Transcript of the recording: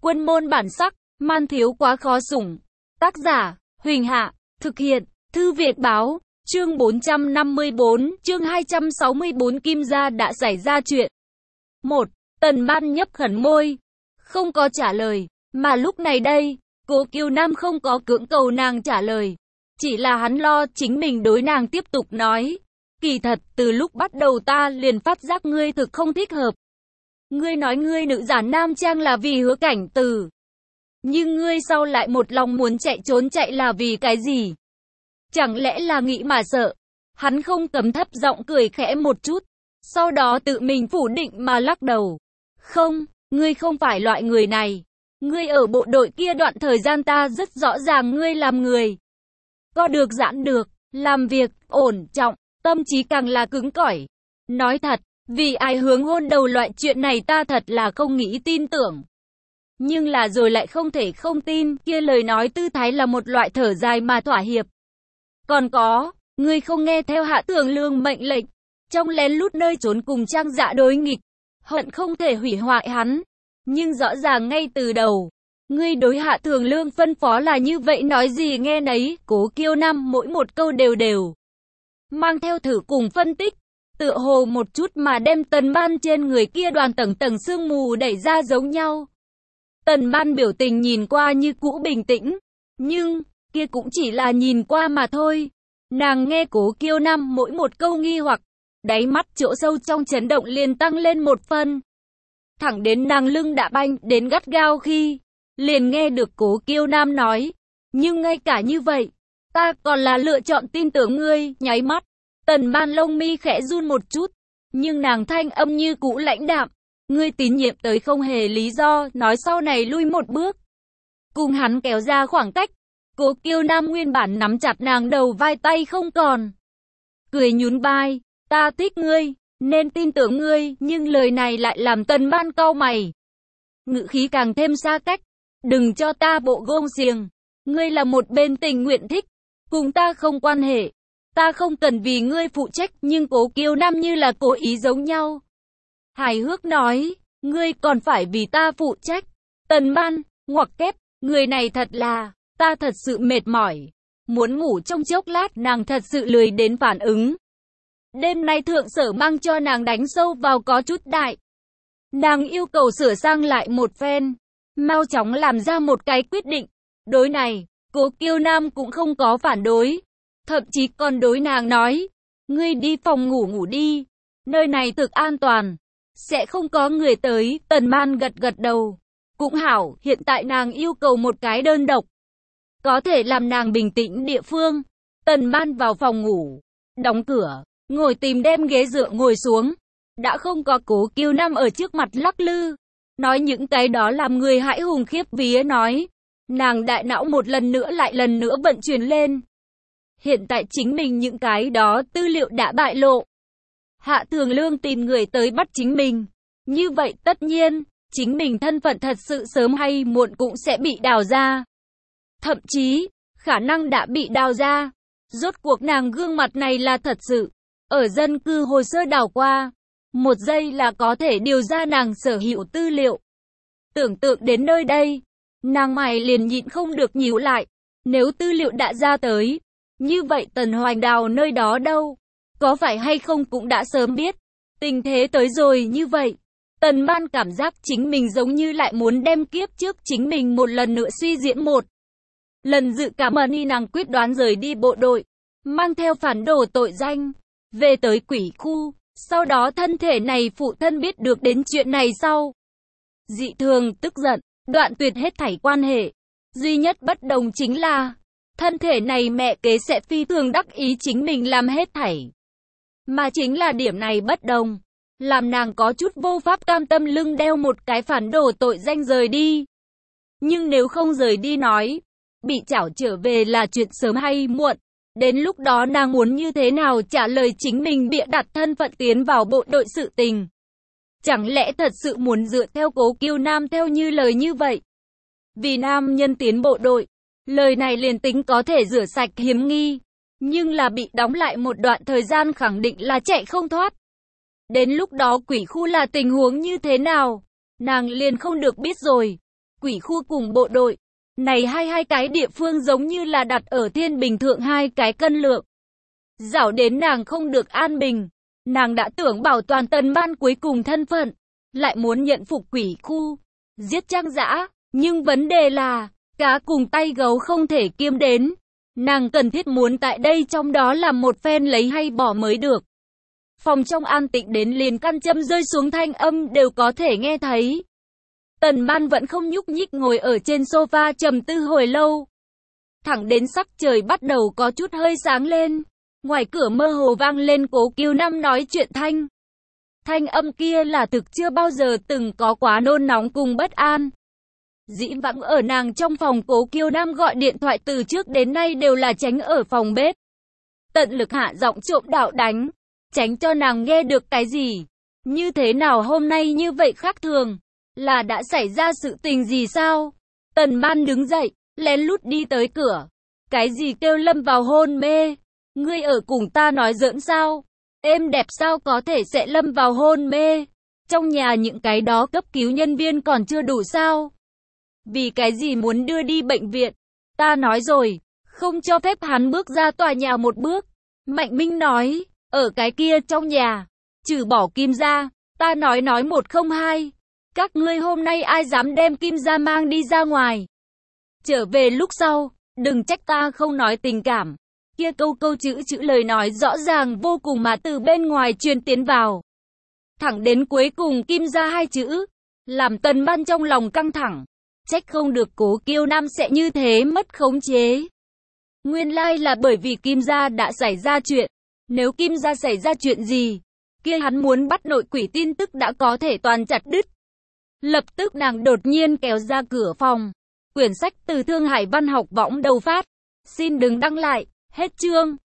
Quân môn bản sắc, man thiếu quá khó sủng. Tác giả, Huỳnh Hạ, thực hiện, Thư Việt Báo, chương 454, chương 264 Kim Gia đã xảy ra chuyện. 1. Tần Ban nhấp khẩn môi, không có trả lời, mà lúc này đây, Cố Kiều Nam không có cưỡng cầu nàng trả lời. Chỉ là hắn lo chính mình đối nàng tiếp tục nói. Kỳ thật, từ lúc bắt đầu ta liền phát giác ngươi thực không thích hợp. Ngươi nói ngươi nữ giả nam trang là vì Hứa Cảnh Từ. Nhưng ngươi sau lại một lòng muốn chạy trốn chạy là vì cái gì? Chẳng lẽ là nghĩ mà sợ? Hắn không cấm thấp giọng cười khẽ một chút. Sau đó tự mình phủ định mà lắc đầu. Không, ngươi không phải loại người này. Ngươi ở bộ đội kia đoạn thời gian ta rất rõ ràng ngươi làm người. Co được giãn được, làm việc, ổn trọng, tâm trí càng là cứng cỏi. Nói thật, vì ai hướng hôn đầu loại chuyện này ta thật là không nghĩ tin tưởng. Nhưng là rồi lại không thể không tin, kia lời nói tư thái là một loại thở dài mà thỏa hiệp. Còn có, ngươi không nghe theo Hạ Thường Lương mệnh lệnh, trong lén lút nơi trốn cùng Trang Dạ đối nghịch, hận không thể hủy hoại hắn. Nhưng rõ ràng ngay từ đầu, ngươi đối Hạ Thường Lương phân phó là như vậy nói gì nghe nấy, Cố Kiều Nam mỗi một câu đều mang theo thử cùng phân tích, tựa hồ một chút mà đem Tần Ban trên người kia đoàn tầng tầng sương mù đẩy ra giống nhau. Tần Ban biểu tình nhìn qua như cũ bình tĩnh, nhưng kia cũng chỉ là nhìn qua mà thôi. Nàng nghe Cố Kiều Nam mỗi một câu nghi hoặc, đáy mắt chỗ sâu trong chấn động liền tăng lên một phân. Thẳng đến nàng lưng đã banh đến gắt gao khi, liền nghe được Cố Kiều Nam nói, nhưng ngay cả như vậy, ta còn là lựa chọn tin tưởng ngươi. Nháy mắt, Tần Ban lông mi khẽ run một chút, nhưng nàng thanh âm như cũ lãnh đạm, ngươi tín nhiệm tới không hề lý do, nói sau này lui một bước. Cùng hắn kéo ra khoảng cách, Cố Kiều Nam nguyên bản nắm chặt nàng đầu vai tay không còn. Cười nhún vai, ta thích ngươi, nên tin tưởng ngươi, nhưng lời này lại làm Tần Ban cau mày. Ngữ khí càng thêm xa cách, đừng cho ta bộ gông xiềng, ngươi là một bên tình nguyện thích, cùng ta không quan hệ. Ta không cần vì ngươi phụ trách, nhưng Cố Kiều Nam như là cố ý giống nhau. Hài hước nói, ngươi còn phải vì ta phụ trách. Tần Ban, ngoặc kép, người này thật là, ta thật sự mệt mỏi. Muốn ngủ trong chốc lát, nàng thật sự lười đến phản ứng. Đêm nay thượng sở mang cho nàng đánh sâu vào có chút đại. Nàng yêu cầu sửa sang lại một phen, mau chóng làm ra một cái quyết định. Đối này, Cố Kiều Nam cũng không có phản đối. Thậm chí còn đối nàng nói, ngươi đi phòng ngủ ngủ đi, nơi này thực an toàn, sẽ không có người tới. Tần Ban gật gật đầu, cũng hảo, hiện tại nàng yêu cầu một cái đơn độc, có thể làm nàng bình tĩnh địa phương. Tần Ban vào phòng ngủ, đóng cửa, ngồi tìm đem ghế dựa ngồi xuống, đã không có Cố Kiều Nam ở trước mặt lắc lư, nói những cái đó làm người hãi hùng khiếp vía nói, nàng đại não một lần nữa lại lần nữa vận chuyển lên. Hiện tại chính mình những cái đó tư liệu đã bại lộ. Hạ Thường Lương tìm người tới bắt chính mình. Như vậy tất nhiên, chính mình thân phận thật sự sớm hay muộn cũng sẽ bị đào ra. Thậm chí, khả năng đã bị đào ra. Rốt cuộc nàng gương mặt này là thật sự. Ở dân cư hồ sơ đào qua, một giây là có thể điều ra nàng sở hữu tư liệu. Tưởng tượng đến nơi đây, nàng mày liền nhịn không được nhíu lại. Nếu tư liệu đã ra tới, như vậy Tần Hoành Đào nơi đó đâu? Có phải hay không cũng đã sớm biết. Tình thế tới rồi như vậy. Tần Ban cảm giác chính mình giống như lại muốn đem kiếp trước chính mình một lần nữa suy diễn một lần. Dự cảm ơn nàng quyết đoán rời đi bộ đội, mang theo phản đồ tội danh, về tới quỷ khu. Sau đó thân thể này phụ thân biết được đến chuyện này sau, dị thường tức giận, đoạn tuyệt hết thảy quan hệ. Duy nhất bất đồng chính là thân thể này mẹ kế sẽ phi thường đắc ý chính mình làm hết thảy. Mà chính là điểm này bất đồng, làm nàng có chút vô pháp cam tâm lưng đeo một cái phản đồ tội danh rời đi. Nhưng nếu không rời đi nói, bị trảo trở về là chuyện sớm hay muộn. Đến lúc đó nàng muốn như thế nào trả lời chính mình bịa đặt thân phận tiến vào bộ đội sự tình. Chẳng lẽ thật sự muốn dựa theo Cố Kiều Nam theo như lời như vậy? Vì nam nhân tiến bộ đội, lời này liền tính có thể rửa sạch hiếm nghi, nhưng là bị đóng lại một đoạn thời gian khẳng định là chạy không thoát. Đến lúc đó quỷ khu là tình huống như thế nào, nàng liền không được biết rồi. quỷ khu cùng bộ đội. Này hai cái địa phương giống như là đặt ở thiên bình thượng hai cái cân lượng. Dạo đến nàng không được an bình. Nàng đã tưởng bảo toàn Tần Ban cuối cùng thân phận, lại muốn nhận phục quỷ khu, giết Trang Dã, nhưng vấn đề là, cá cùng tay gấu không thể kiêm đến. Nàng cần thiết muốn tại đây trong đó làm một phen lấy hay bỏ mới được. Phòng trong an tĩnh đến liền căn châm rơi xuống thanh âm đều có thể nghe thấy. Tần Ban vẫn không nhúc nhích ngồi ở trên sofa trầm tư hồi lâu. Thẳng đến sắc trời bắt đầu có chút hơi sáng lên. Ngoài cửa mơ hồ vang lên Cố Kiều Nam nói chuyện thanh. Thanh âm kia là thực chưa bao giờ từng có quá nôn nóng cùng bất an. Dĩ vãng ở nàng trong phòng Cố Kiều Nam gọi điện thoại từ trước đến nay đều là tránh ở phòng bếp. Tận lực hạ giọng trộm đạo đánh, tránh cho nàng nghe được cái gì. Như thế nào hôm nay như vậy khác thường? Là đã xảy ra sự tình gì sao? Tần Ban đứng dậy, lén lút đi tới cửa. Cái gì kêu lâm vào hôn mê? Ngươi ở cùng ta nói giỡn sao? Êm đẹp sao có thể sẽ lâm vào hôn mê? Trong nhà những cái đó cấp cứu nhân viên còn chưa đủ sao? Vì cái gì muốn đưa đi bệnh viện? Ta nói rồi, không cho phép hắn bước ra tòa nhà một bước. Mạnh Minh nói, ở cái kia trong nhà, trừ bỏ Kim ra, ta nói 102. Các ngươi hôm nay ai dám đem Kim ra mang đi ra ngoài? Trở về lúc sau, đừng trách ta không nói tình cảm. Kia câu chữ lời nói rõ ràng vô cùng mà từ bên ngoài truyền tiến vào. Thẳng đến cuối cùng Kim ra hai chữ, làm Tần Ban trong lòng căng thẳng. Trách không được Cố Kiều Nam sẽ như thế mất khống chế. Nguyên lai là bởi vì Kim gia đã xảy ra chuyện. Nếu Kim gia xảy ra chuyện gì, kia hắn muốn bắt nội quỷ tin tức đã có thể toàn chặt đứt. Lập tức nàng đột nhiên kéo ra cửa phòng. Quyển sách từ Thương Hải Văn học võng đầu phát. Xin đừng đăng lại. Hết chương.